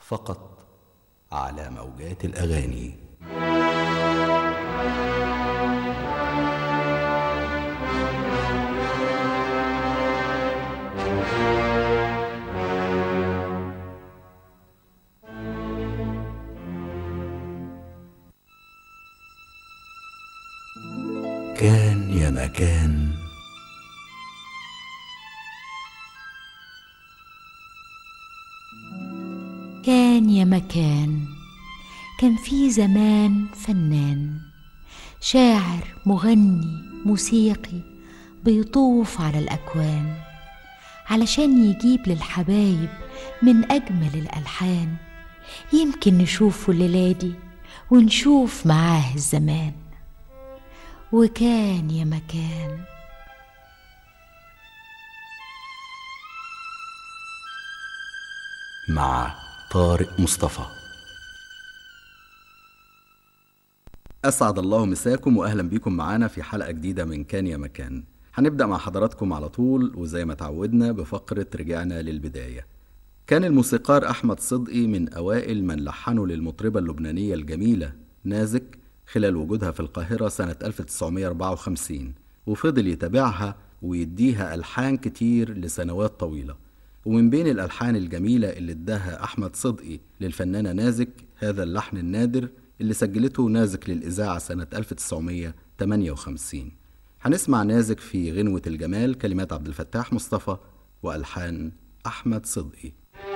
فقط على موجات الأغاني. كان يا مكان. كان يا مكان، كان في زمان فنان شاعر مغني موسيقي بيطوف على الأكوان علشان يجيب للحبايب من أجمل الألحان. يمكن نشوفه الليلة دي ونشوف معاه الزمان. وكان يا مكان. مع طارق مصطفى. أسعد الله مساكم وأهلا بيكم معانا في حلقة جديدة من كان يا مكان. هنبدأ مع حضراتكم على طول وزي ما تعودنا بفقرة رجعنا للبداية. كان الموسيقار أحمد صدقي من أوائل من لحنوا للمطربة اللبنانية الجميلة نازك خلال وجودها في القاهرة سنة 1954، وفضل يتابعها ويديها ألحان كتير لسنوات طويلة. ومن بين الألحان الجميلة اللي اداها أحمد صدقي للفنانة نازك هذا اللحن النادر اللي سجلته نازك للإذاعة سنة 1958. هنسمع نازك في غنوة الجمال، كلمات عبد الفتاح مصطفى وألحان أحمد صدقي.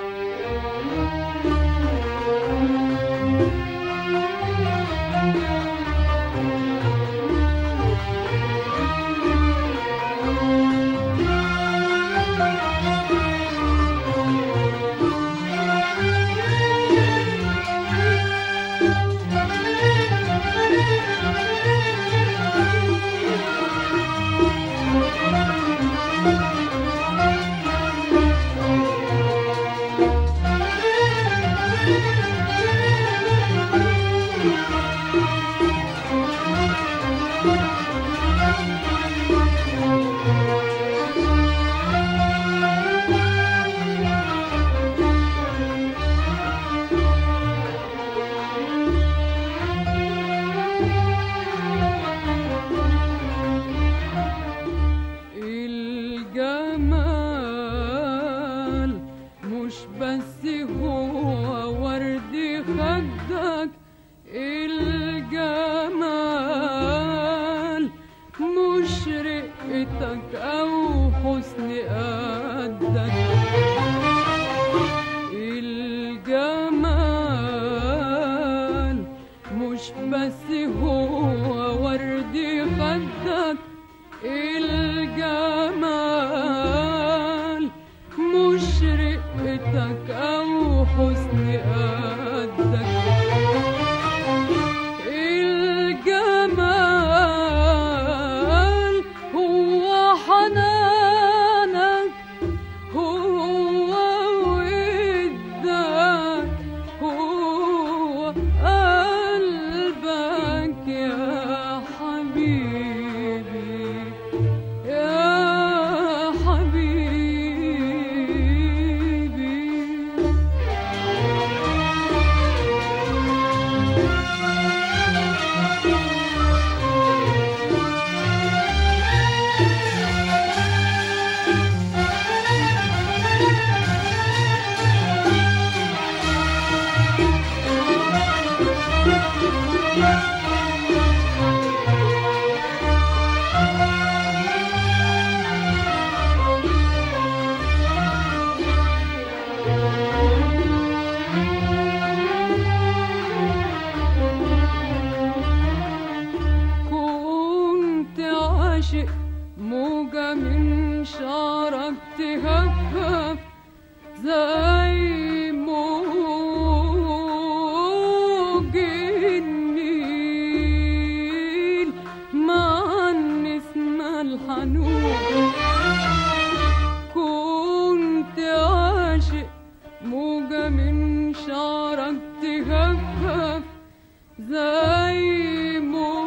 زي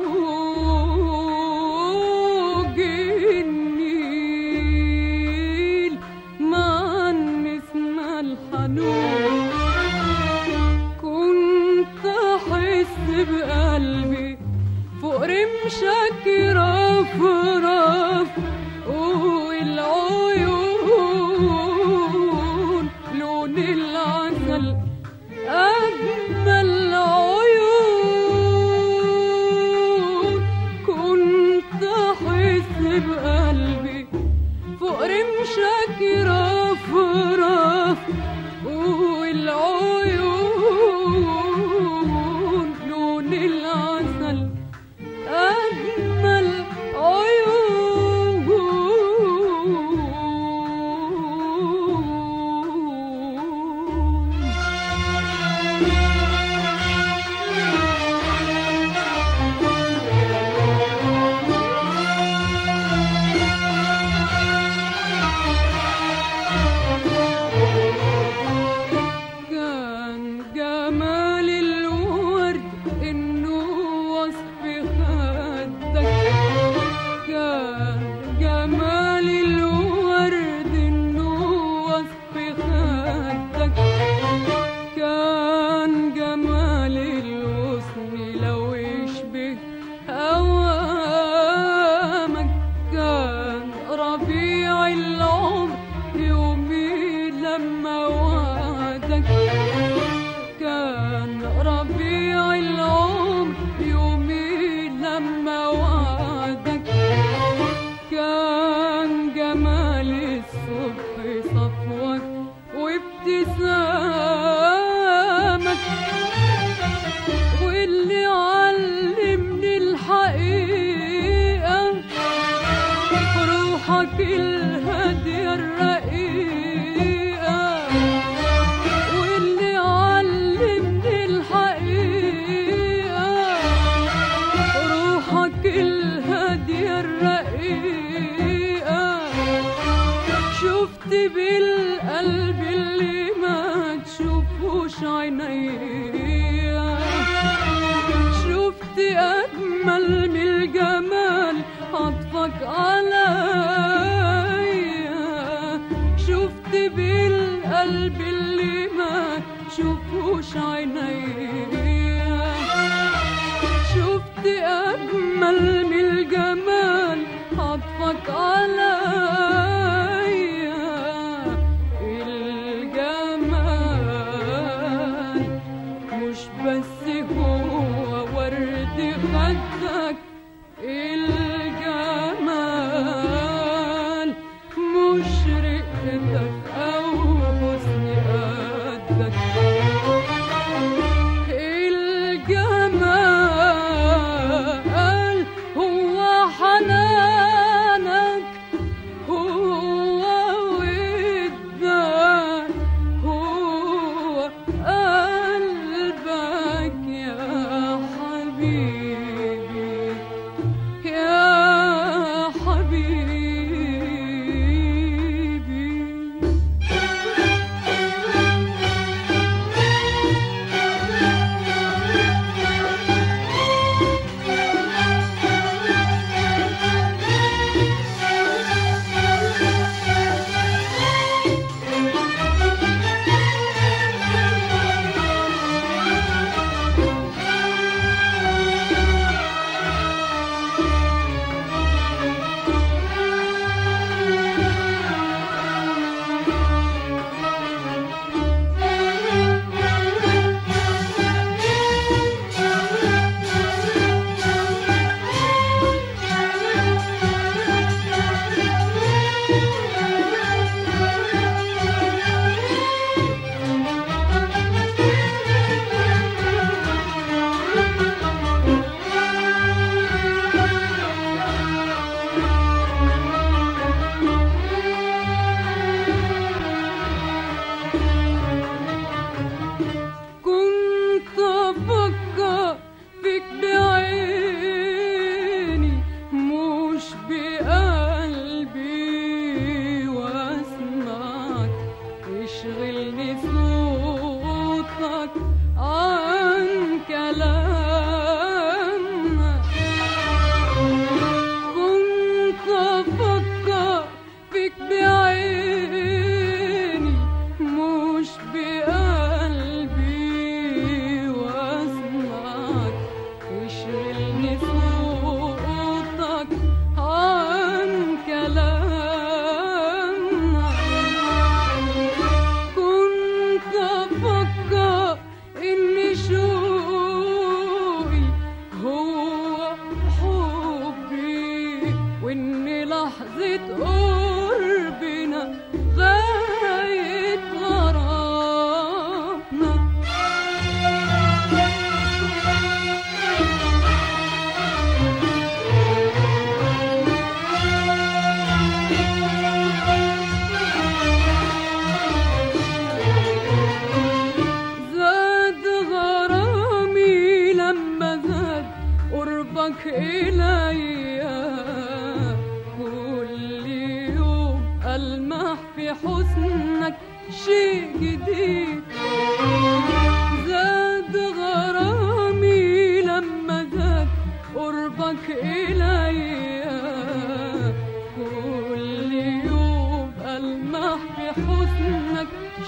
موج النيل مع النسمة الحنون بقلبي فوق رمشك رفرف والعيون لون العسل أجمل عيون كنت أحس بقلبي فوق رمشك رفرف والعيون لون العسل أجمل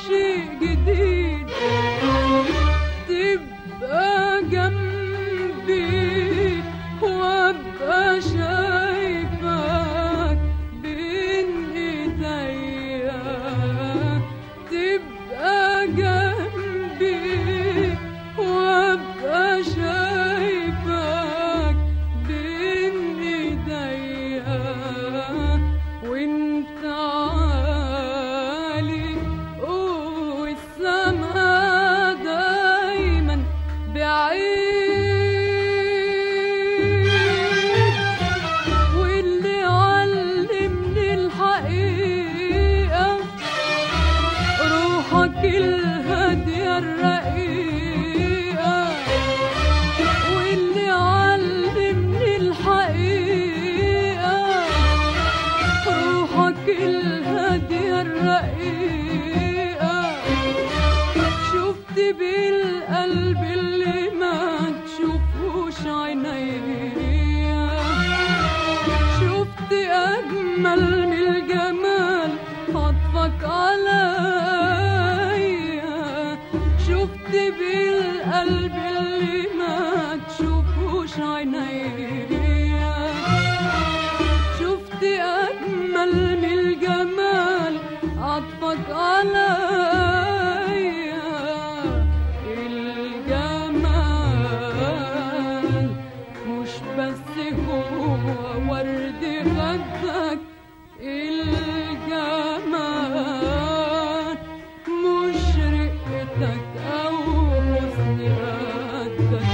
شيء جديد تبقى جنبي وابقى شايفك بين ايديا، تبقى جنبي وابقى شايفك بين ايديا، وانت عالي والسما دايما بعيد، واللي علمني الحقيقة روحك الهادية الرقيقة، واللي علمني الحقيقة روحك الهادية الرقيقة، شفت بالقلب اللي ما تشوفوش عينيا، شفت أجمل من الجمال عطفك عليا، شفت بالقلب اللي ما تشوفوش عينيا، شفت أجمل من الجمال عطفك عليا، الجمال مش بس هو ورد خدك، الجمال مش رقتك أو حسن قدك،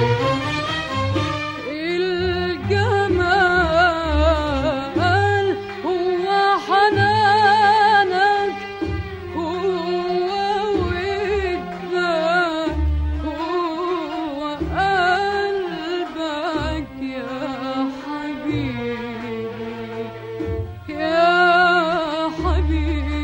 الجمال هو حنانك، هو ودك، هو قلبك يا حبيبي، يا حبيبي.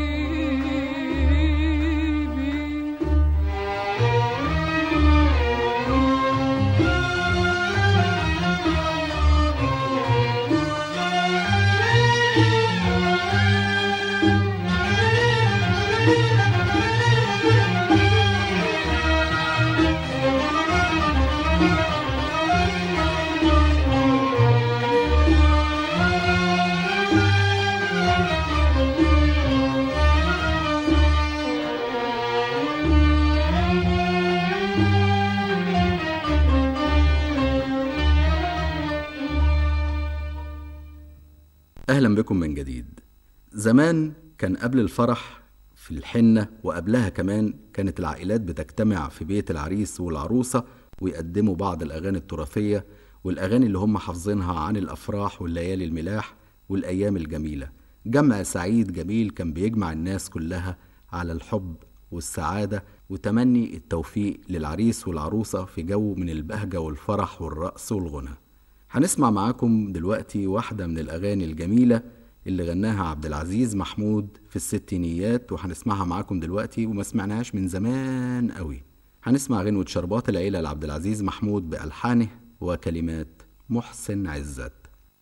أهلا بكم من جديد. زمان كان قبل الفرح في الحنة وقبلها كمان كانت العائلات بتجتمع في بيت العريس والعروسة ويقدموا بعض الأغاني التراثية والأغاني اللي هم حافظينها عن الأفراح والليالي الملاح والأيام الجميلة. جمع سعيد جميل كان بيجمع الناس كلها على الحب والسعادة وتمني التوفيق للعريس والعروسة في جو من البهجة والفرح والرقص والغنى. هنسمع معاكم دلوقتي واحدة من الأغاني الجميلة اللي غناها عبد العزيز محمود في الستينيات، وهنسمعها معاكم دلوقتي وما سمعناهاش من زمان قوي. هنسمع غنوة شربات العيلة لعبد العزيز محمود بألحانه وكلمات محسن عزت.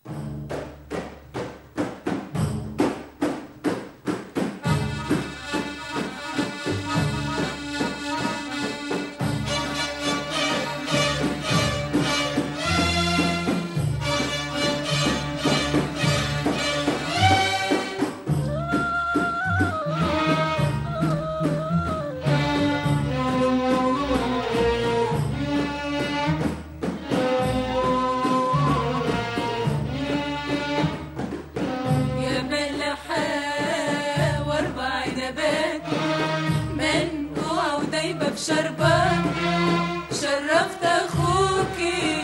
شربات شرفت اخوكي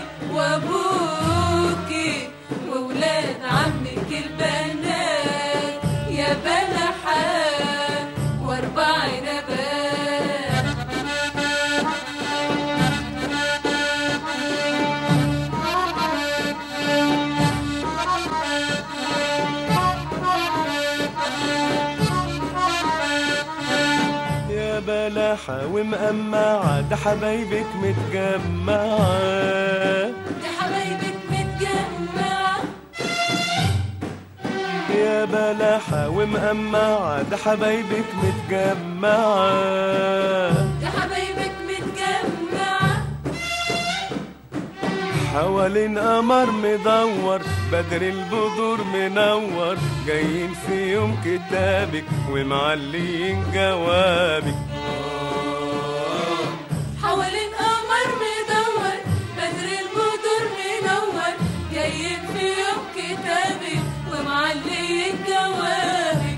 وابوكي وولاد عمك البنات يا بلحة واربع نبات. يا بلحة ومقمعة ده حبايبك متجمعة، ده حبايبك متجمعة يا بلحة ومقمعة ده حبايبك متجمعة، يا حبايبك متجمعة حوالين قمر مدور بدر البدور منور، جايين في يوم كتابك ومعليين جوابك. حوالين قمر مدور بدر البدور منور، جايين في يوم كتابك ومعليين جوابك.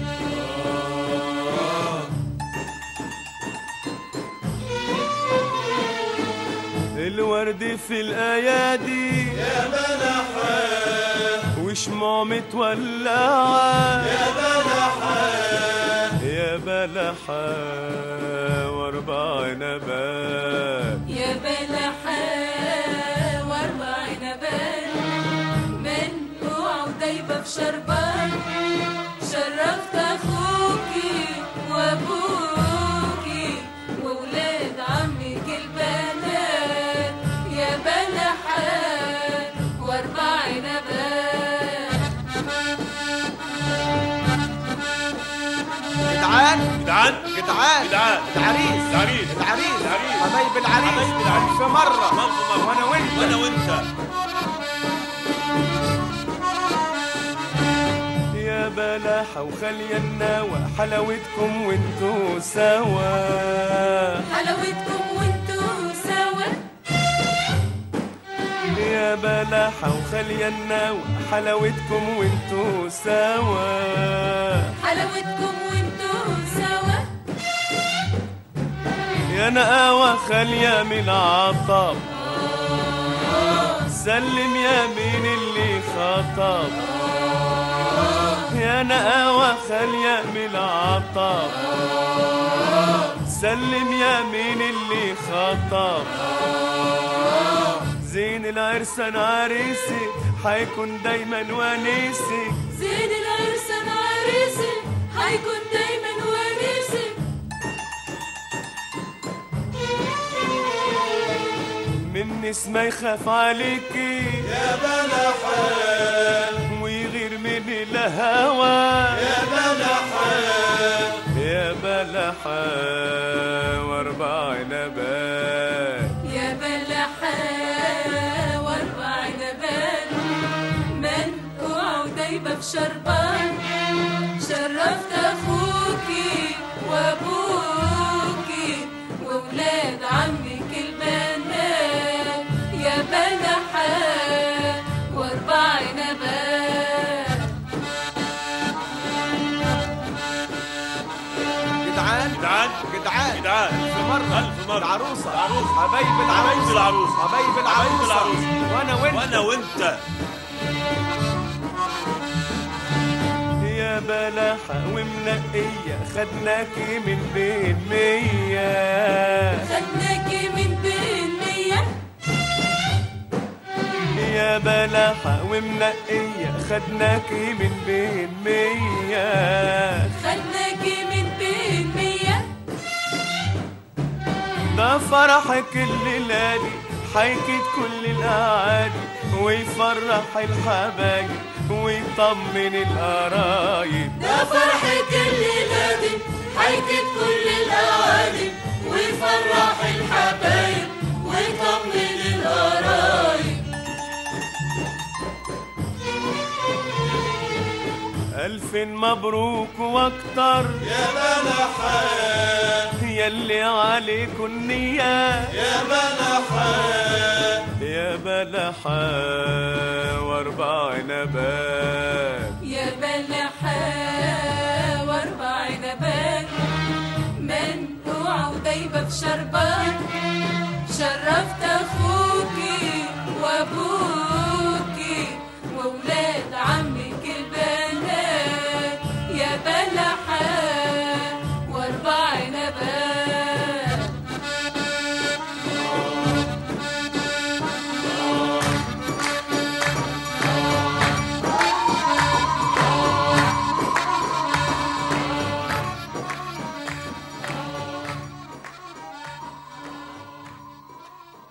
الورد في الأيادي يا بلحة وشموع متولعة، يا بلحة يا بلحة واربع نبات، يا بلحة واربع نبات منقوع ودايبة في شربات، شرفت أخوكي وأبوكي وولاد عمك البنات، يا بلحة واربع نبات. جدعان جدعان جدعان جدعان العريس العريس العريس العريس حبايب العريس حبايب العريس في مرة مرة وانا وانت وانا وانت. يا بلحة وخلينا وحلاوتكم وانتوا سوا، حلاوتكم وانتوا سوا، يا بلحة وخلينا وحلاوتكم وانتوا سوا، حلاوتكم وانتوا سوا، يا نقاوة خالية من العطب سلم يا مين اللي خطب، يا نقاوة خالية من العطب سلم يا مين اللي خطب، زين العرسان عريسك حيكون دايما ونيسك، زين العرسان عريسك هيكون دايما ونيسك، من نسمة يخاف عليكي يا بلحة ويغير من الهوى، يا بلحة يا بلحة واربع نبات، يا بلحة واربع نبات منقوع ودايبة في شربان، شرفت أخوكي وأبوكي وولاد عمك البنات، يا بلحة واربع نبات. جدعان جدعان جدعان جدعان في مرة ألف مرة. العروسة العروسة. حبايب حبايب العروسة العروسة. حبايب حبايب العروسة العروسة. وانا وانت وانا وانت. يا بلحة ومنقية خدناكي من بين مية، خدناكي من بين مية، يا بلحة ومنقية خدناكي من بين مية، خدناكي من بين مية، ده فرحك الليلة دي حيكت كل الأعادي ويفرح الحبايب ويطمن القرايب، ده فرحة الليلة دي حيكت كل الأوادم ويفرح الحبايب ويطمن القرايب. ألف مبروك واكتر يا بلحة يلي عليكوا النية، يا بلحة يا بلحة واربع نبات، يا بلحة واربع نبات منقوع ودايبة في شربات، شرفت أخوكي وأبوكي وولاد عمك البنات، يا بلحة واربع نبات.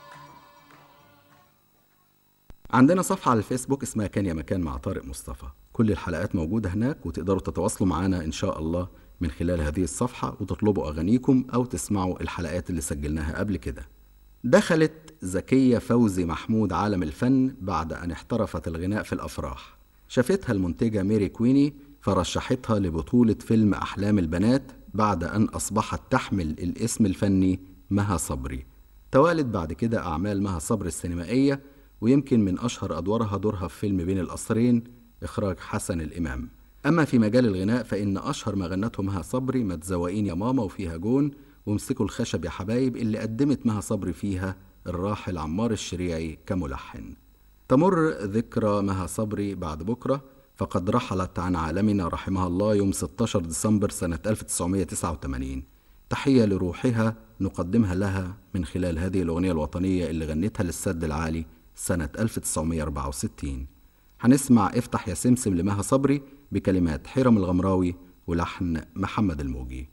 عندنا صفحة على الفيسبوك اسمها كان يا مكان مع طارق مصطفى، كل الحلقات موجودة هناك، وتقدروا تتواصلوا معنا إن شاء الله من خلال هذه الصفحة وتطلبوا أغانيكم أو تسمعوا الحلقات اللي سجلناها قبل كده. دخلت زكية فوزي محمود عالم الفن بعد أن احترفت الغناء في الأفراح. شافتها المنتجة ميري كويني فرشحتها لبطولة فيلم أحلام البنات بعد أن أصبحت تحمل الاسم الفني مها صبري. توالت بعد كده أعمال مها صبري السينمائية، ويمكن من أشهر أدوارها دورها في فيلم بين القصرين إخراج حسن الإمام. أما في مجال الغناء فإن أشهر ما غنته مها صبري ما تزوقين يا ماما وفيها جون وامسكوا الخشب يا حبايب، اللي قدمت مها صبري فيها الراحل عمار الشريعي كملحن. تمر ذكرى مها صبري بعد بكرة، فقد رحلت عن عالمنا رحمها الله يوم 16 ديسمبر سنة 1989. تحية لروحها نقدمها لها من خلال هذه الأغنية الوطنية اللي غنتها للسد العالي سنة 1964. هنسمع افتح يا سمسم لمها صبري بكلمات حرم الغمراوي ولحن محمد الموجي.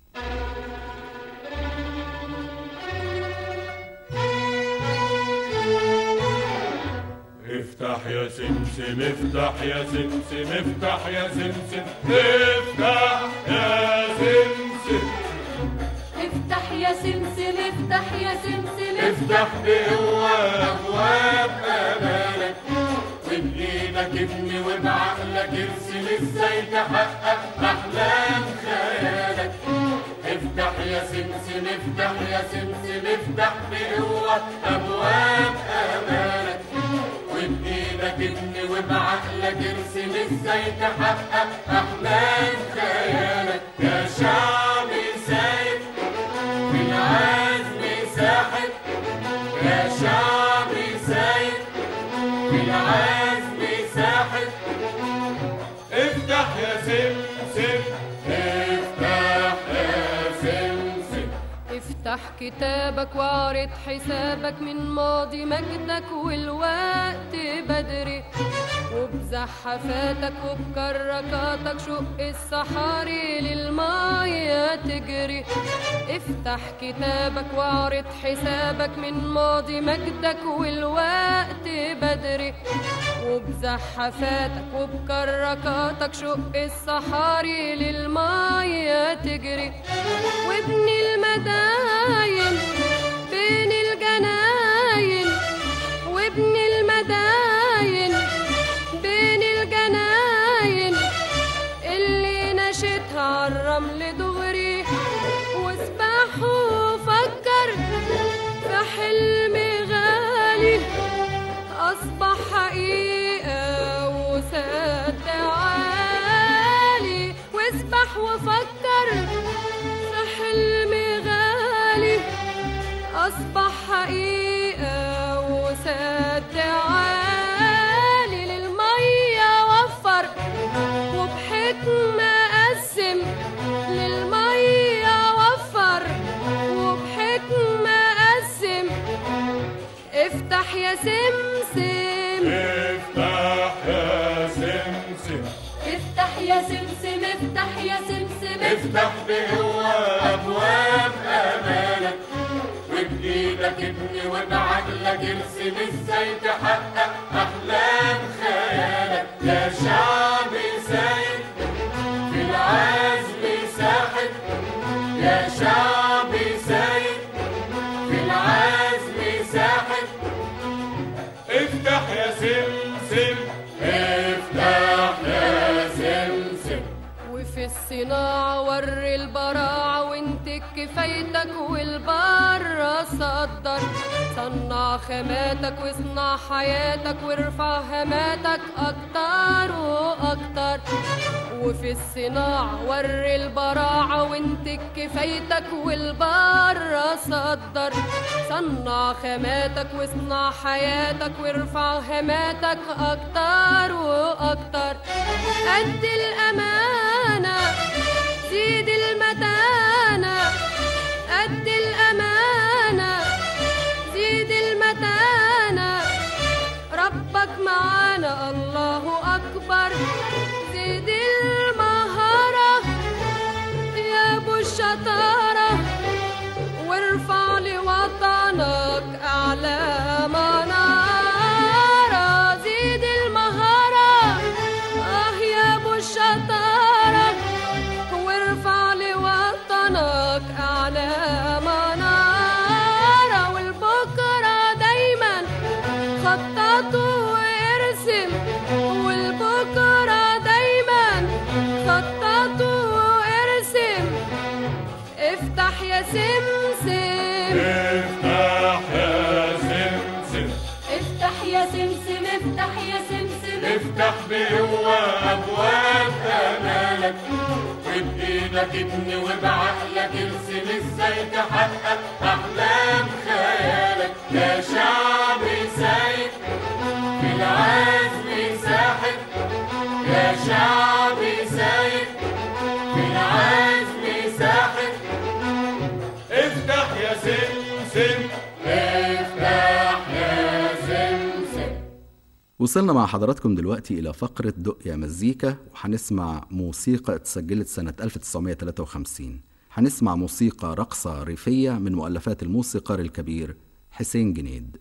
افتح يا سمسم افتح يا سمسم افتح يا سمسم افتح يا سمسم افتح يا سمسم افتح يا سمسم افتح بقوة أبواب أمالك، وبإيدك ابني وبعقلك ارسم ازاي تحقق أحلام خيالك. افتح يا سمسم افتح يا سمسم افتح بقوة أبواب أمالك، وبإيدك ابني وبعقلك ارسم ازاي تحقق أحلام خيالك. يا شعبي سايق في العزم ساحب، يا شعبي سايق في العزم ساحب. افتح يا سمسم افتح يا سمسم افتح كتابك واعرض حسابك من ماضي مجدك والوقت بدري، وبزحفاتك وبكركاتك شق الصحاري للمية تجري. افتح كتابك واعرض حسابك من ماضي مجدك والوقت بدري، وبزحفاتك وبكركاتك شق الصحاري للمية تجري. وابني المداين بين الجناين، وابني المداين بين الجناين اللي نشتها عالرمل دغري. واسبح وفكر في حلم غالي أصبح حقيقة وسد عالي. واسبح وفكر في حلم غالي أصبح حقيقة وسد عالي. للمية وفر وبحكمة قسم، للمية وفر وبحكمة قسم. افتح يا سمسم افتح يا سمسم افتح يا سمسم افتح يا سمسم افتح بقوة أبواب أمالك، وبإيدك ابني وبعقلك ارسم ازاي تحقق أحلام خيالك. يا شعبي سايق في العزم ساحب، يا شعبي سايق في العزم ساحب. افتح يا سمسم افتح يا سمسم. وفي الصناعة وري البراعة وانتج كفايتك والبرة صدر. صنع خاماتك واصنع حياتك وارفع هاماتك أكتر وأكتر. وفي الصناعة وري البراعة وانتج كفايتك والبرة صدر. صنع خاماتك واصنع حياتك وارفع هاماتك أكتر وأكتر. قد الأمانة زيد المتانة، قد الأمانة زيد المتانة. ربك معانا الله أكبر. زيد المهارة يا أبو الشطارة، وارفع لوطنك أعلى منارة. زيد المهارة يا وافتح بقوة أبواب آمالك، وبإيدك ابني وبعقلك ارسم ازاي تحقق أحلام خيالك. يا شعبي سايق في العزم ساحق، يا شعبي سايق في العزم ساحق. افتح يا سمسم، افتح يا سمسم. وصلنا مع حضراتكم دلوقتي إلى فقرة دق يا مزيكا، وهنسمع موسيقى اتسجلت سنة 1953. هنسمع موسيقى رقصة ريفية من مؤلفات الموسيقار الكبير حسين جنيد.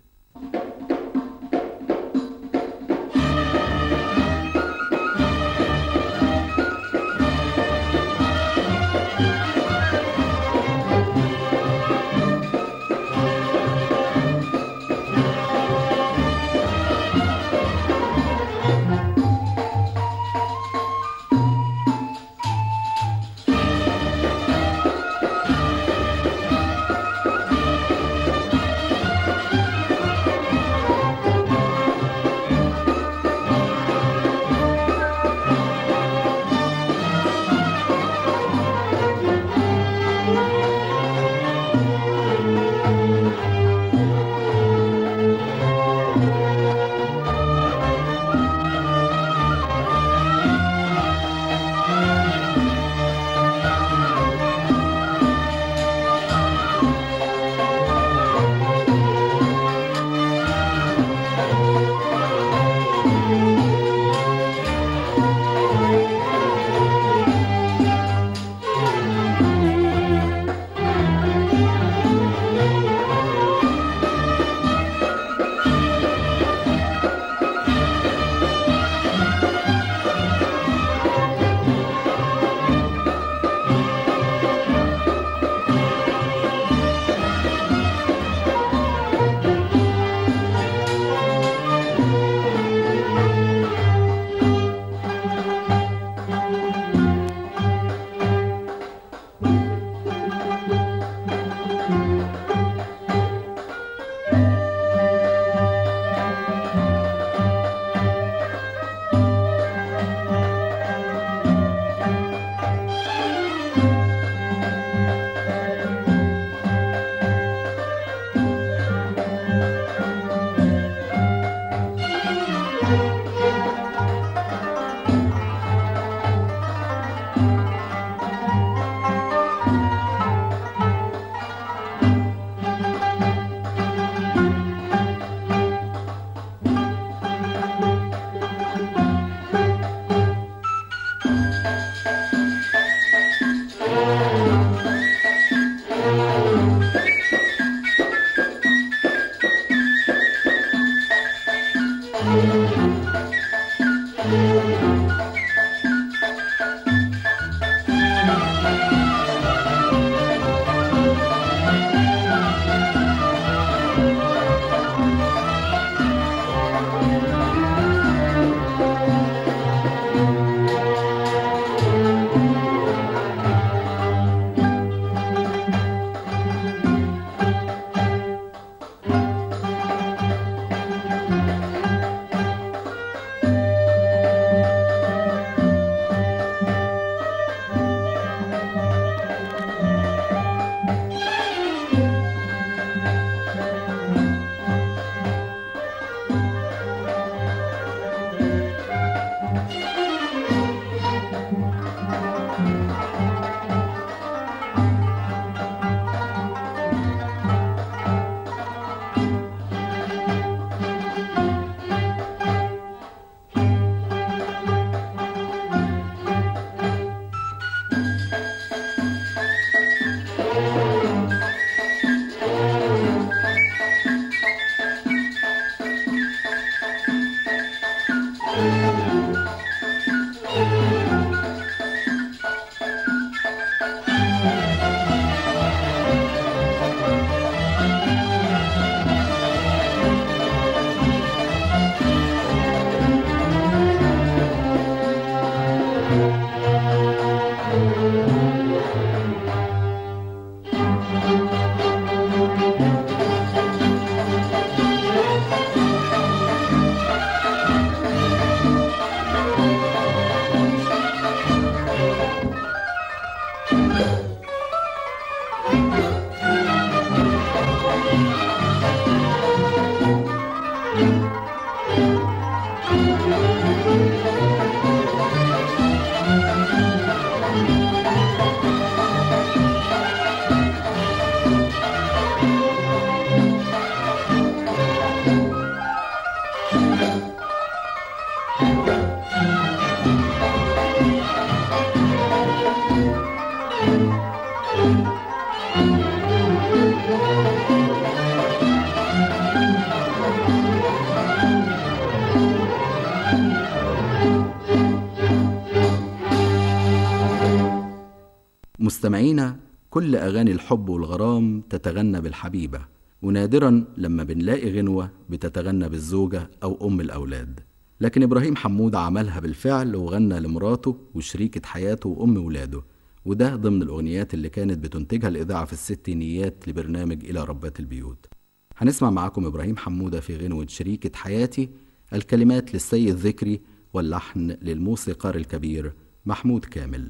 مستمعينا، كل أغاني الحب والغرام تتغنى بالحبيبة، ونادرا لما بنلاقي غنوة بتتغنى بالزوجة أو أم الأولاد. لكن إبراهيم حمودة عملها بالفعل وغنى لمراته وشريكة حياته وأم ولاده، وده ضمن الأغنيات اللي كانت بتنتجها الإذاعة في الستينيات لبرنامج إلى ربات البيوت. هنسمع معاكم إبراهيم حمودة في غنوة شريكة حياتي، الكلمات للسيد ذكري واللحن للموسيقار الكبير محمود كامل.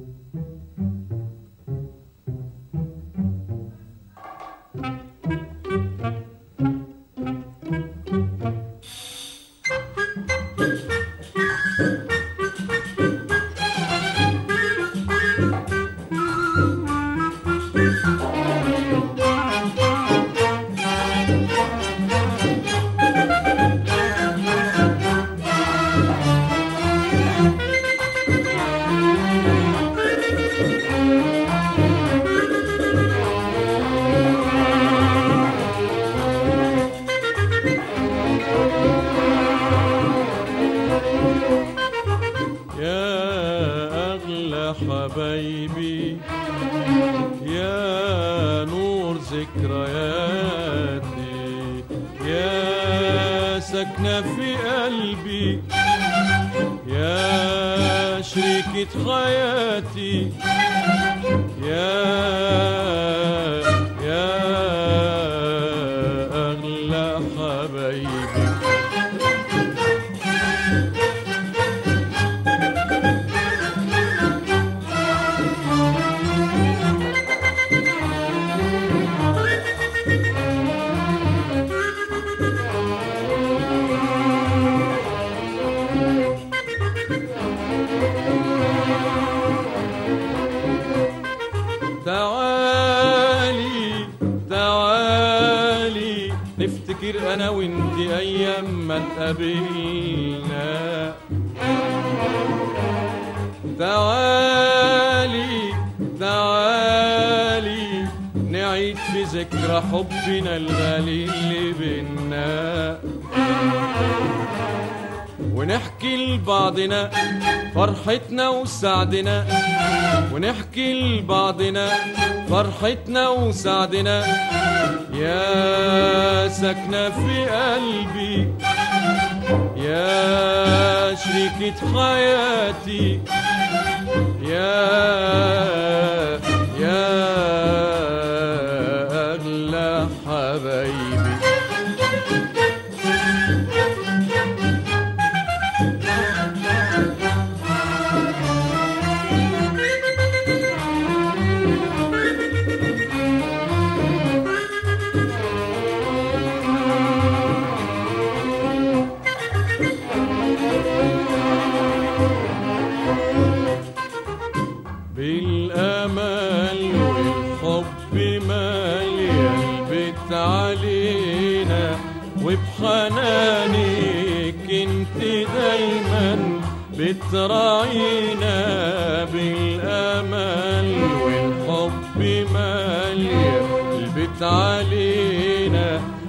حبايبي يا نور ذكرياتي، يا سكنة في قلبي، يا شريكة حياتي، يا أغلى حبايبي. تعالي تعالي نفتكر أنا وإنتي أيام ما اتقابلنا. تعالي تعالي نعيد في ذكرى حبنا الغالي اللي بينا، ونحكي لبعضنا فرحتنا وسعدنا، ونحكي لبعضنا فرحتنا وسعدنا. يا سكنة في قلبي، يا شريكة حياتي، يا أغلى حبايبي. بالأمل والحب مالي البيت علينا، وبحنانك انت دايما بتراعينا. بالأمل والحب مالي البيت علينا،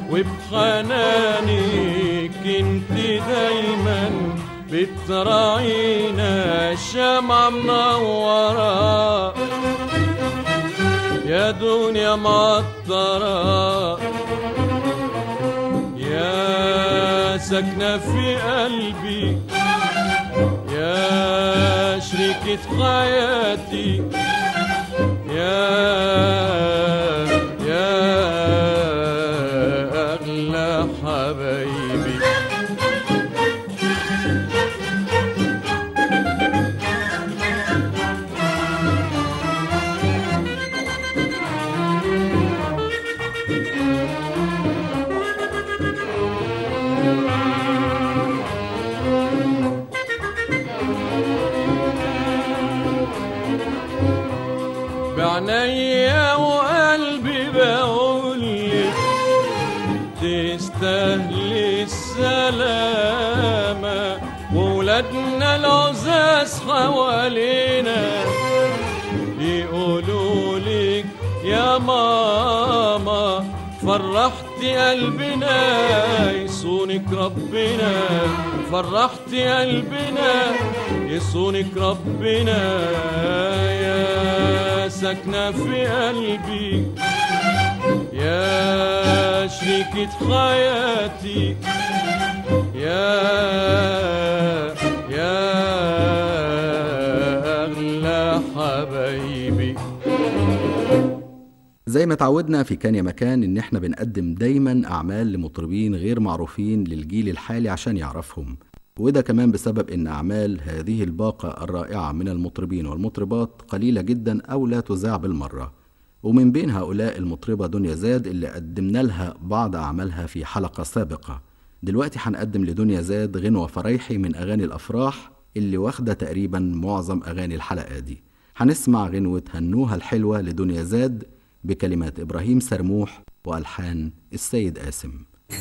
وبحنانك انت دايما بتراعينا. الشمعة منورة يا دنيا معطرة، يا سكنة في قلبي، يا شريكة حياتي، يا أغلى حبايبي. بعنايا وقلبي بقولك تستاهلي السلامة، وولادنا العزاز حوالينا يقولولك يا ماما فرحتي قلبنا يصونك ربنا، فرحتي قلبنا يصونك ربنا. يا ساكنة في قلبي، يا شريكة حياتي، يا أغلى حبايبي. زي ما تعودنا في كان يا مكان ان احنا بنقدم دايما اعمال لمطربين غير معروفين للجيل الحالي عشان يعرفهم، وده كمان بسبب ان اعمال هذه الباقة الرائعة من المطربين والمطربات قليلة جدا او لا تذاع بالمرة. ومن بين هؤلاء المطربة دنيا زاد اللي قدمنا لها بعض اعمالها في حلقة سابقة. دلوقتي هنقدم لدنيا زاد غنوة فريحي من اغاني الافراح اللي واخدة تقريبا معظم اغاني الحلقة دي. هنسمع غنوة هنوها الحلوة لدنيا زاد بكلمات إبراهيم سرموح وألحان السيد قاسم.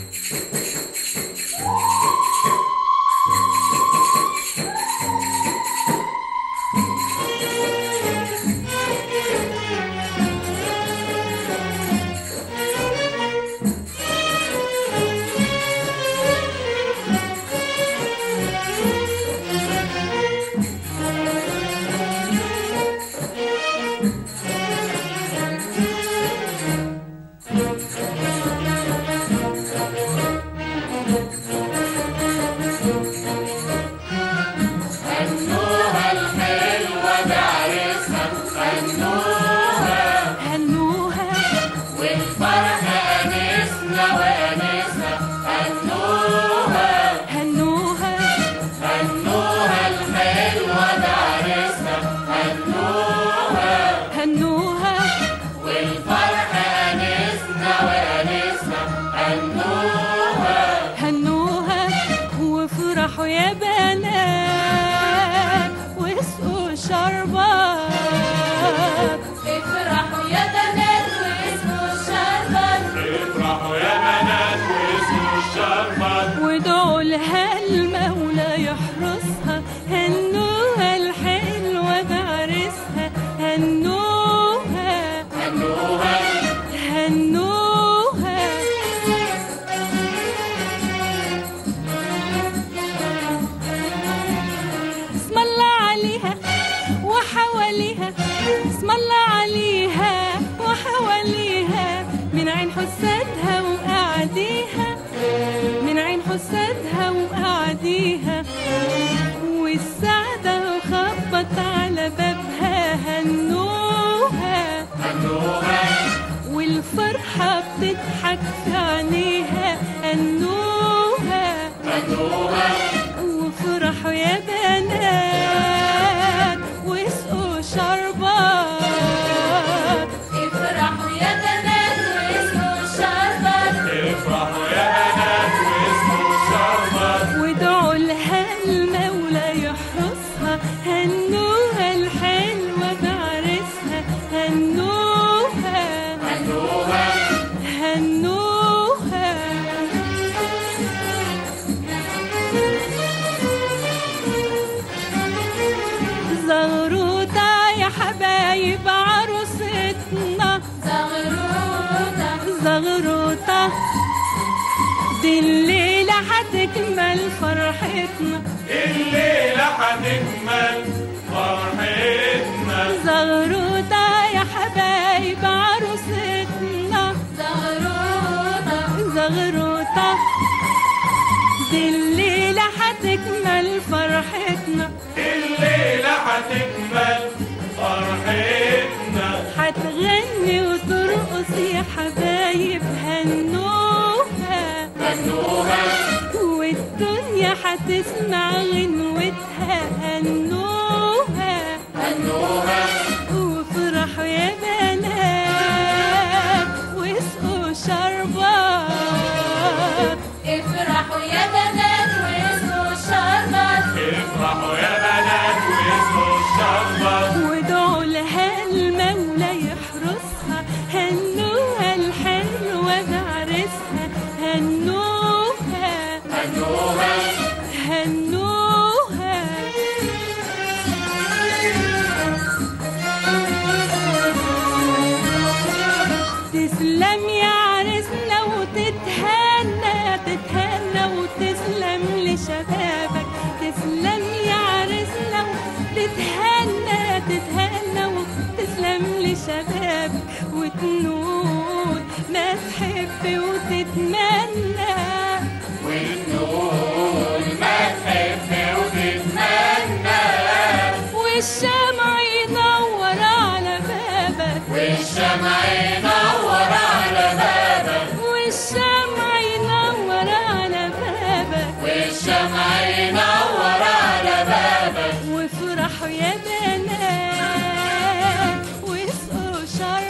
والسعادة خبط على بابها هنوها والفرحة بتضحك في عينيها هنوها وفرحوا يا بنات واسقوا شربات. افرحوا يا بنات واسقوا شربات. افرحوا يا بنات واسقوا شربات. وادعوا لها المولى يحرسها هنوها الحلوة بعرسها هنوها هنوها هنوها. زغروطة يا حبايب عروستنا زغروطة زغروطة دي الليلة هتكمل فرحتنا الليلة هتكمل فرحتنا. زغروطة يا حبايب عروستنا زغروطة زغروطة دي الليلة هتكمل فرحتنا الليلة هتكمل فرحتنا. هتغني وترقص يا حبايب هنوها هنوها والدنيا هتسمع غنوتها هنوها هنوها وفرحوا يا بنات واسقوا شربات. افرحوا يا بنات واسقوا شربات. افرحوا يا بنات واسقوا شربات. وادعوا لها المولى يحرسها هنوها الحلوة بعرسها هنوها هنوها هنوها. تسلم يا عرسنا وتتهنى تتهنى وتسلم لشبابك. تسلم يا عرسنا وتتهنى تتهنى وتسلم لشبابك. لشبابك وتنول ما تحب وتتمنى وتنول ما تحب وتتمنى والشمع ينور على بابك والشمع ينور على بابك والشمع ينور على بابك والشمع ينور على بابك وافرحوا يا بنات واسقوا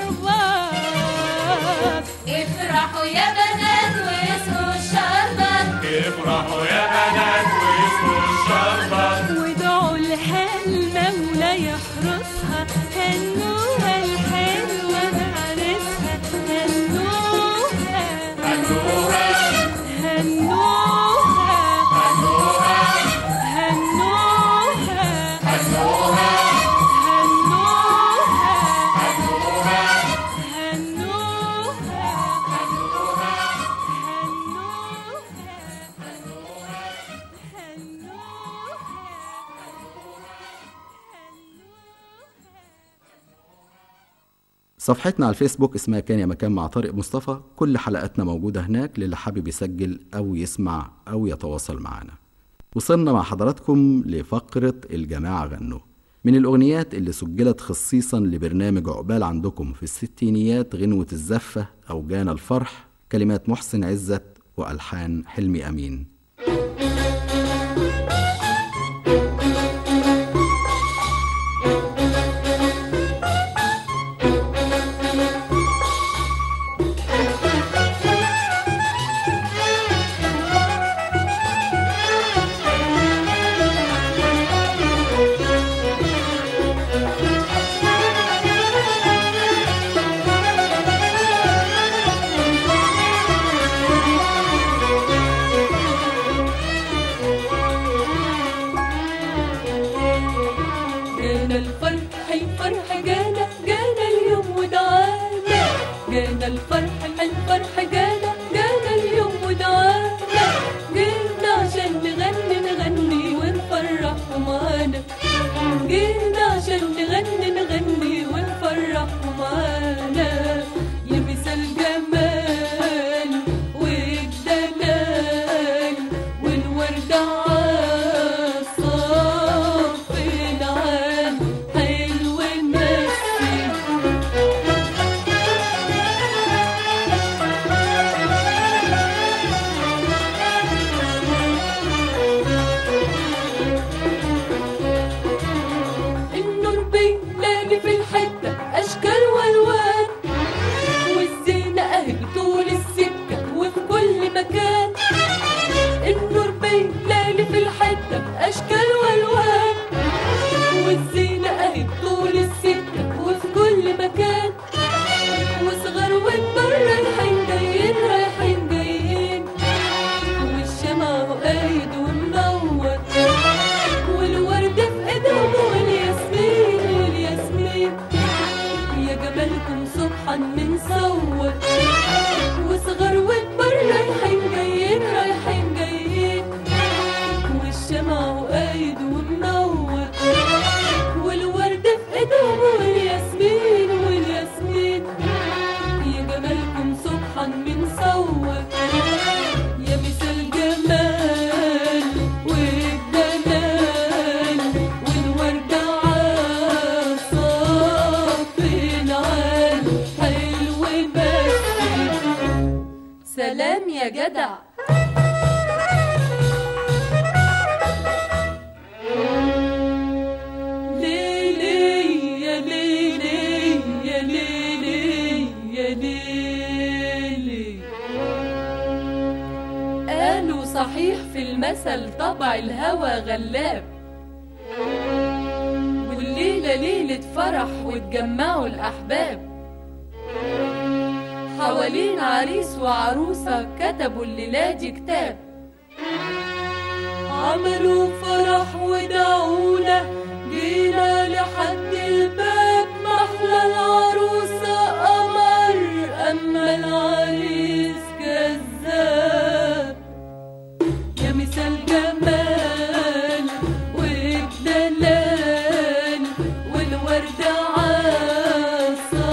شربات افرحوا يا بنات واسقوا الشربات افرحوا يا بنات واسقوا الشربات وادعوا لها المولى يحرسها هنوها الحلوة بعرسها هنوها هنوها هنوها هنوها هنوها هنوها هنوها صفحتنا على الفيسبوك اسمها كان يا مكان مع طارق مصطفى. كل حلقاتنا موجودة هناك للي حابب يسجل أو يسمع أو يتواصل معنا. وصلنا مع حضراتكم لفقرة الجماعة غنوا، من الأغنيات اللي سجلت خصيصا لبرنامج عقبال عندكم في الستينيات غنوة الزفة أو جانا الفرح، كلمات محسن عزت وألحان حلمي أمين. سلام يا جدع. ليلي يا ليلي يا ليلي يا ليلي. قالوا صحيح في المثل طبع الهوى غلاب، والليلة ليلة فرح واتجمعوا الأحباب حوالين عريس وعروسة كتبوا الليلة دي كتاب. عملوا فرح ودعونا جينا لحد الباب، محلى العروسة قمر أما العريس كذاب. يا مثال جمال والدلال والورد عالصافي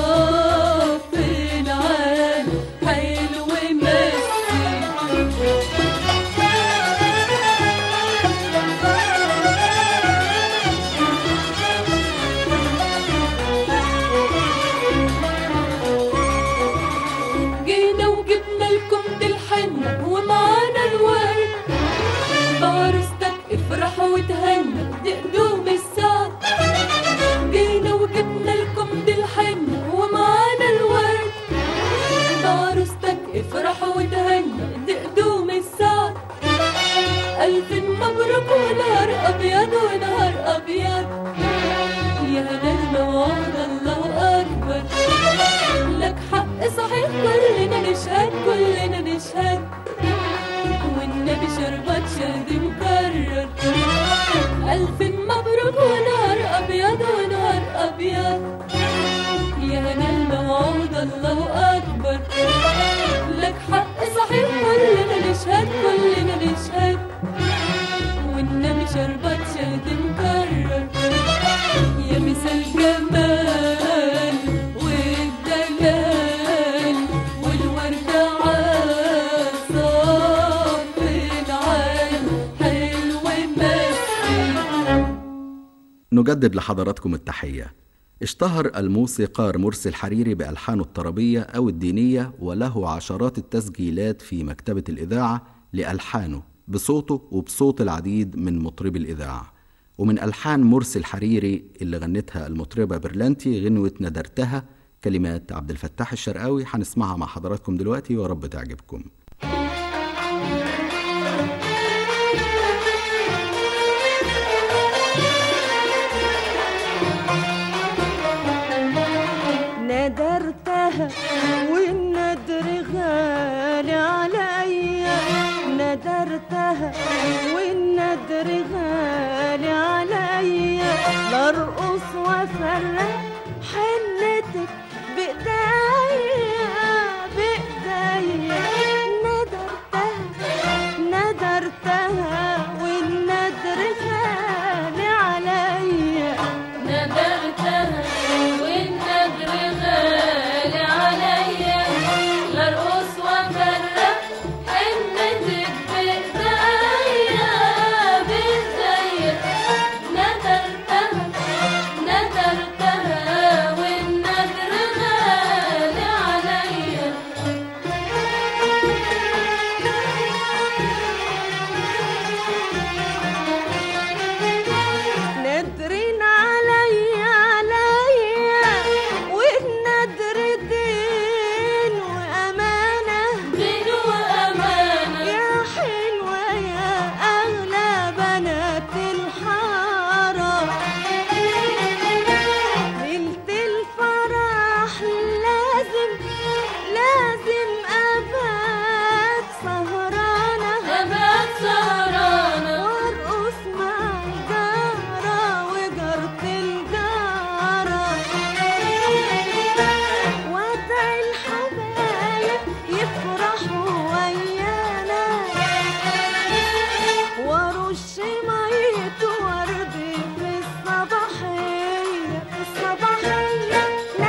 نشهد كلنا نشهد والنبي شربت شهد مكرر. ألف مبروك ونهار أبيض ونهار أبيض يا هنا الموعود الله أكبر. لك حق صحيح كلنا نشهد كلنا نشهد والنبي شربت شهد مكرر. يا مثال جمال والدلال والوردة عالصف العال حلو مسي. نجدد لحضراتكم التحية. اشتهر الموسيقار مرسي الحريري بألحانه الطربية أو الدينية، وله عشرات التسجيلات في مكتبة الإذاعة لألحانه بصوته وبصوت العديد من مطربي الإذاعة. ومن ألحان مرسي الحريري اللي غنتها المطربة برلانتي غنوة ندرتها، كلمات عبد الفتاح الشرقاوي، هنسمعها مع حضراتكم دلوقتي ورب تعجبكم. ندرتها والندر غالي عليا، ندرتها والندر غالي عليا، لارقص وافرح حنتك بايديا بايديا. ندرتها والندر غالي عليا، ندرتها والندر غالي عليا، لارقص وافرح حنتك بايديا بايديا. ندرتها والندر غالي عليا. ندرين عليا عليا والندر دين وأمانة، دين وأمانة يا حلوة يا أغلى بنات الحارة. ليلة الفرح لازم أبات سهرانة، أبات سهرانة وارقص مع الجارة وجارة الجارة، وادعي الحبايب يفرحوا ويانا، وارش مية ورد في الصباحية في الصباحية.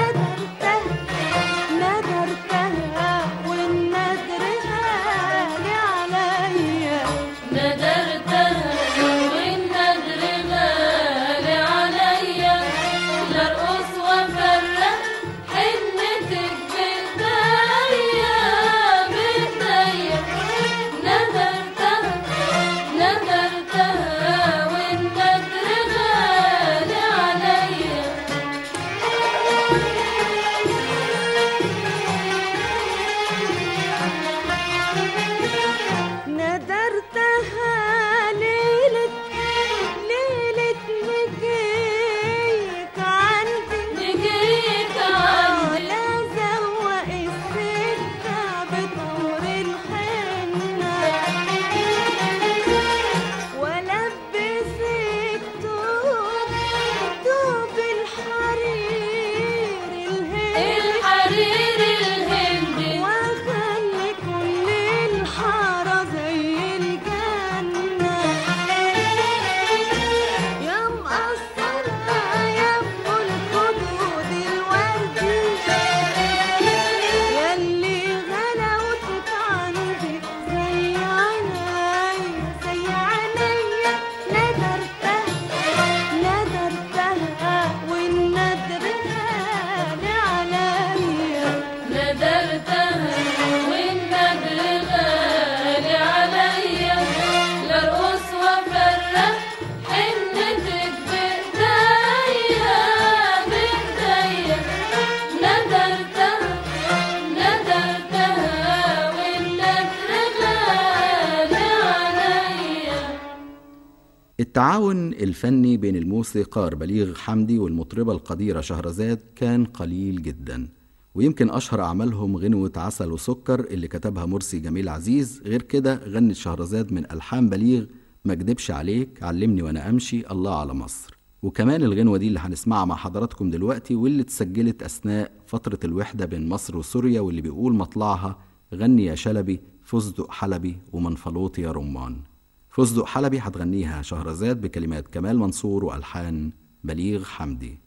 ندرتها والندر غالي عليا، ندرتها والندر غالي عليا، لارقص وافرح حنتك بايديا بايديا. ندرتها والندر غالي عليا. ندرتها ليلة نجيك عندي، نجيك عندي لا زوق السكة بطور الحنة، ولبسك توب الحرير الهندي، واخلي كل الحارة زي الجنة. يا مقصرة يا ام الخدود الوردي، ياللي غلاوتك عندي زي عينيا. ندرتها والندر غالي عليا، ندرتها والندر غالي عليا، لارقص وافرح حنتك بايديا بايديا. ندرتها والندر غالي عليا. التعاون الفني بين الموسيقار بليغ حمدي والمطربة القديرة شهرزاد كان قليل جدا، ويمكن أشهر أعمالهم غنوة عسل وسكر اللي كتبها مرسي جميل عزيز. غير كده غنت شهرزاد من ألحان بليغ ما اكدبش عليك، علمني وأنا أمشي، الله على مصر. وكمان الغنوة دي اللي هنسمعها مع حضراتكم دلوقتي واللي اتسجلت أثناء فترة الوحدة بين مصر وسوريا، واللي بيقول مطلعها غني يا شلبي فستق حلبي ومنفلوط يا رمان. فستق حلبي هتغنيها شهرزاد بكلمات كمال منصور وألحان بليغ حمدي.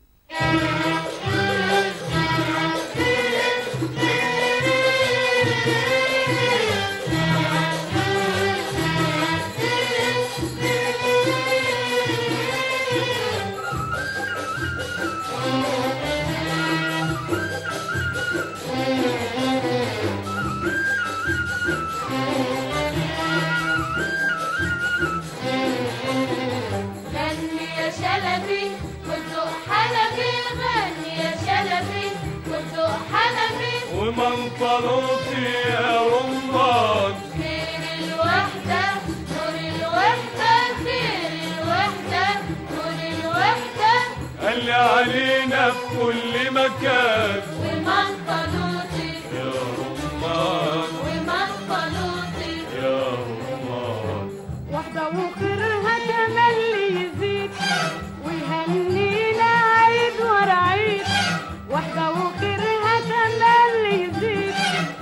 ومنطلوطي يا رمان، خير الوحدة نور الوحدة، خير الوحدة نور الوحدة اللي علينا في كل مكان. ومنطلوطي يا رمان، ومنطلوطي يا رمان، واحدة وخيرها تملي يزيد ويهنينا عيد ورا عيد. واحدة وخيرها تملي يزيد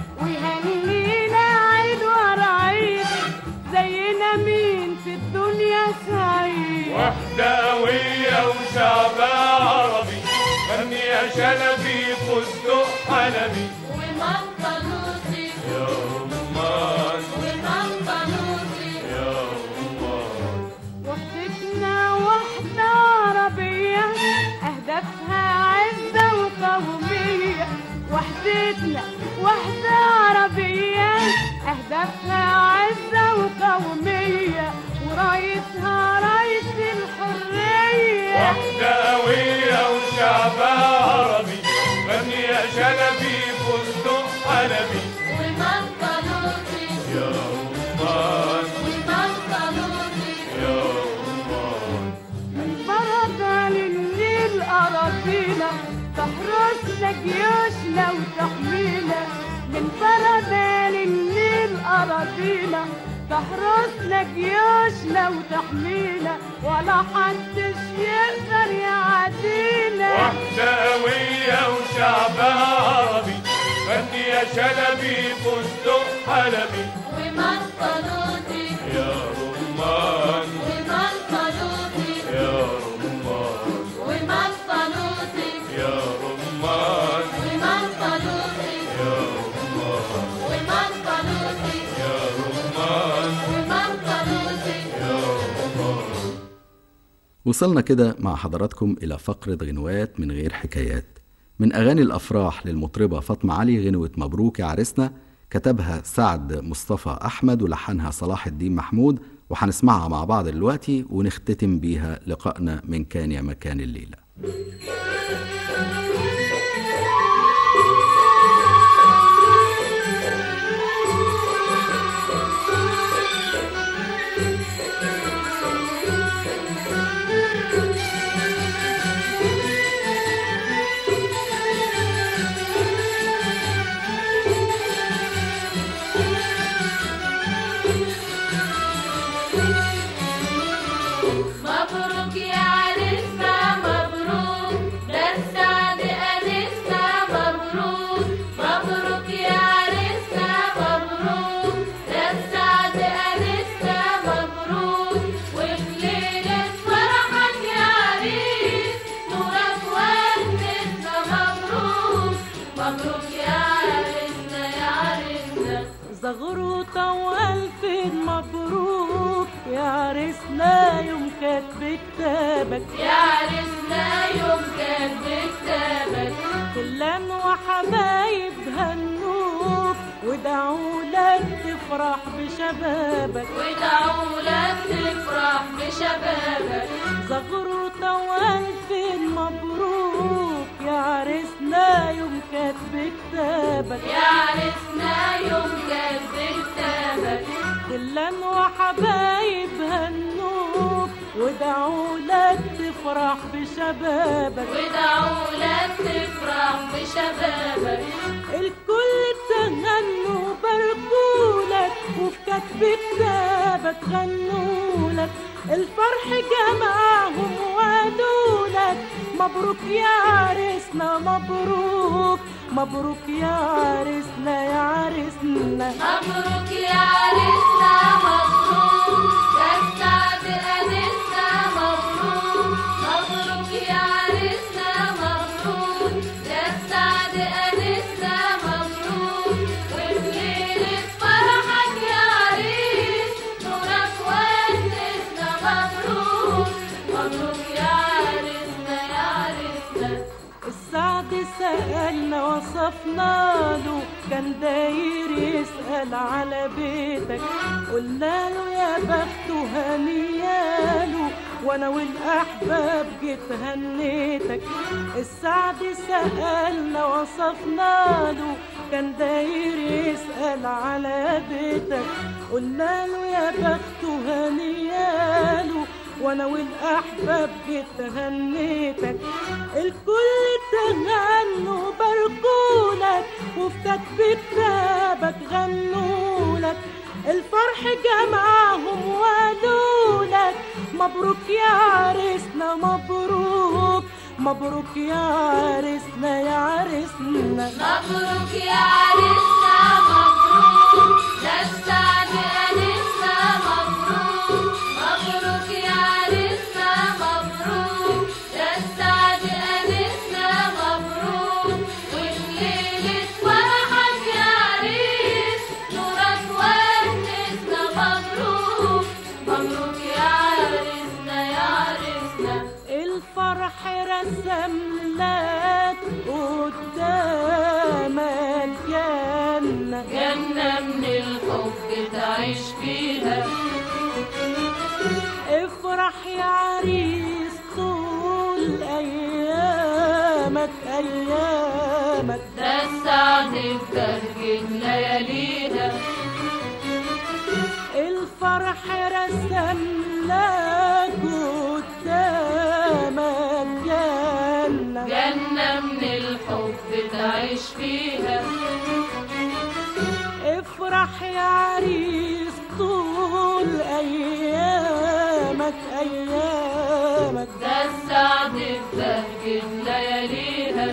ويهنينا عيد ورا عيد. زينا مين في الدنيا سعيد؟ واحدة قوية وشعبها عربي، غني يا شلبي فستق حلبي. ومنطلوطي يا رمان، ومنطلوطي يا رمان، وحدتنا واحدة عربية أهدافها عزة وقومية. وحدتنا واحدة عربية أهدافها عزة وقومية، ورايتها راية الحرية. واحدة قوية وشعبها عربي، غني يا شلبي فستق حلبي. ومنطلوطي يا رمان، ومنطلوطي يا رمان، من بردة للنيل أراضينا تحرسنا جيوشنا وتحمينا. من بردة للنيل أراضينا تحرسنا جيوشنا وتحمينا، ولا حدش يقدر يعدينا. واحدة قوية وشعبها عربي، غني يا شلبي فستق حلبي. ومنطلوطي يا رمان، ومنطلوطي يا رمان، ومنطلوطي يا رمان، ومنطلوطي يا رمان، ومنطلوطي يا رمان، ومنطلوطي يا رمان. وصلنا كده مع حضراتكم إلى فقرة غنوات من غير حكايات. من أغاني الأفراح للمطربة فاطمة علي غنوة مبروك يا عرسنا، كتبها سعد مصطفى أحمد ولحنها صلاح الدين محمود، وهنسمعها مع بعض دلوقتي ونختتم بيها لقائنا من كان يا مكان الليلة. مبروك يا عريسنا مبروك، ده السعد أنسنا مبروك. مبروك يا عريسنا مبروك، ده السعد أنسنا مبروك. وليلة فرحك يا عريس نورك وهدتنا مبروك. مبروك يا عريسنا يا عريسنا. زغروطة وألف مبروك يا عرسنا يوم كاتب كتابك. يا عرسنا يوم كاتب كتابك. كلان وحبايب هنوك ودعوا لك تفرح بشبابك. ودعوا لك تفرح بشبابك. زغروطة وألف مبروك يا عرسنا يوم كاتب كتابك. يا عرسنا يوم كاتب كتابك. كلان وحبايب هنوك ودعولك تفرح بشبابك ودعولك تفرح بشبابك الكل تغنوا باركولك وفي كتب كتابك غنولك الفرح جمعهم وقالولك مبروك يا عريسنا مبروك مبروك يا عريسنا يا عريسنا مبروك يا عريسنا مبروك يا السعد أنسنا مبروك مبروك يا عريسنا مبروك يا السعد أنسنا مبروك وفي ليلة فرحك يا عريس نورك ونسنا مبروك مبروك يا عريسنا يا عريسنا السعد سألنا وصفنا له كان داير يسأل على بيتك قلنا له يا بخته هنياله وانا والاحباب جيت هنيتك السعد سألنا وصفنا له كان داير يسأل على بيتك قلنا له يا بخته هنياله وانا والاحباب جيت هنيتك الكل تغنوا باركولك وفي كتب كتابك غنولك الفرح جمعهم وقالولك مبروك يا عريسنا مبروك مبروك يا عريسنا يا عريسنا مبروك يا عريسنا مبروك يا السعد أنسنا مبروك مبروك يا عريسنا مبروك يا السعد أنسنا مبروك وفي ليلة فرحك يا عريس نورك ونسنا مبروك مبروك يا عريسنا يا عريسنا الفرح رسم لك قدام الجنة جنة من الحب تعيش فيها افرح يا عريس طول أيامك أيامك ده السعد ببهجة لياليها الفرح رسم لك قدام الجنة جنة من الحب تعيش فيها افرح يا عريس طول أيامك أيامك ده السعد ببهجة لياليها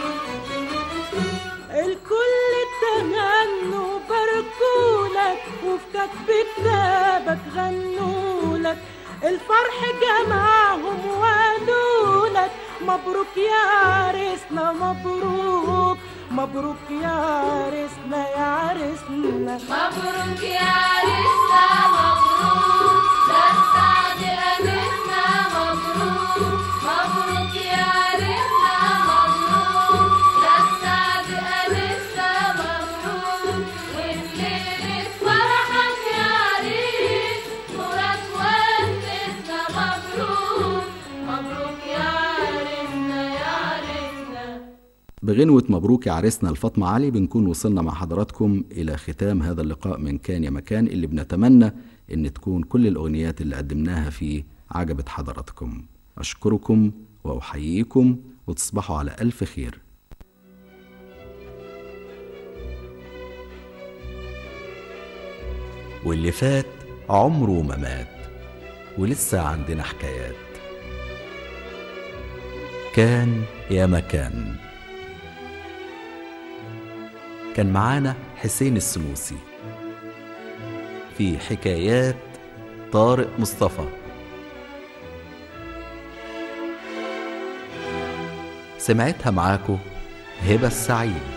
الكل تغنوا باركولك وفي كتب كتابك غنولك الفرح جمعهم وقالولك مبروك يا عريسنا مبروك مبروك يا عريسنا يا عريسنا مبروك يا عريسنا مبروك ده السعد أنسنا مبروك مبروك يا عريسنا مبروك ده السعد أنسنا مبروك وفي ليلة فرحك يا عريس نورك ونسنا مبروك مبروك يا عريسنا يا عريسنا بغنوة مبروك يا عريسنا لفاطمة علي بنكون وصلنا مع حضراتكم إلى ختام هذا اللقاء من كان يا مكان اللي بنتمنى إن تكون كل الأغنيات اللي قدمناها فيه عجبت حضراتكم. أشكركم وأحييكم وتصبحوا على ألف خير. واللي فات عمره ما مات ولسه عندنا حكايات. كان يا مكان. كان معانا حسين السنوسي في حكايات طارق مصطفى. سمعتها معاكو هبة السعيد.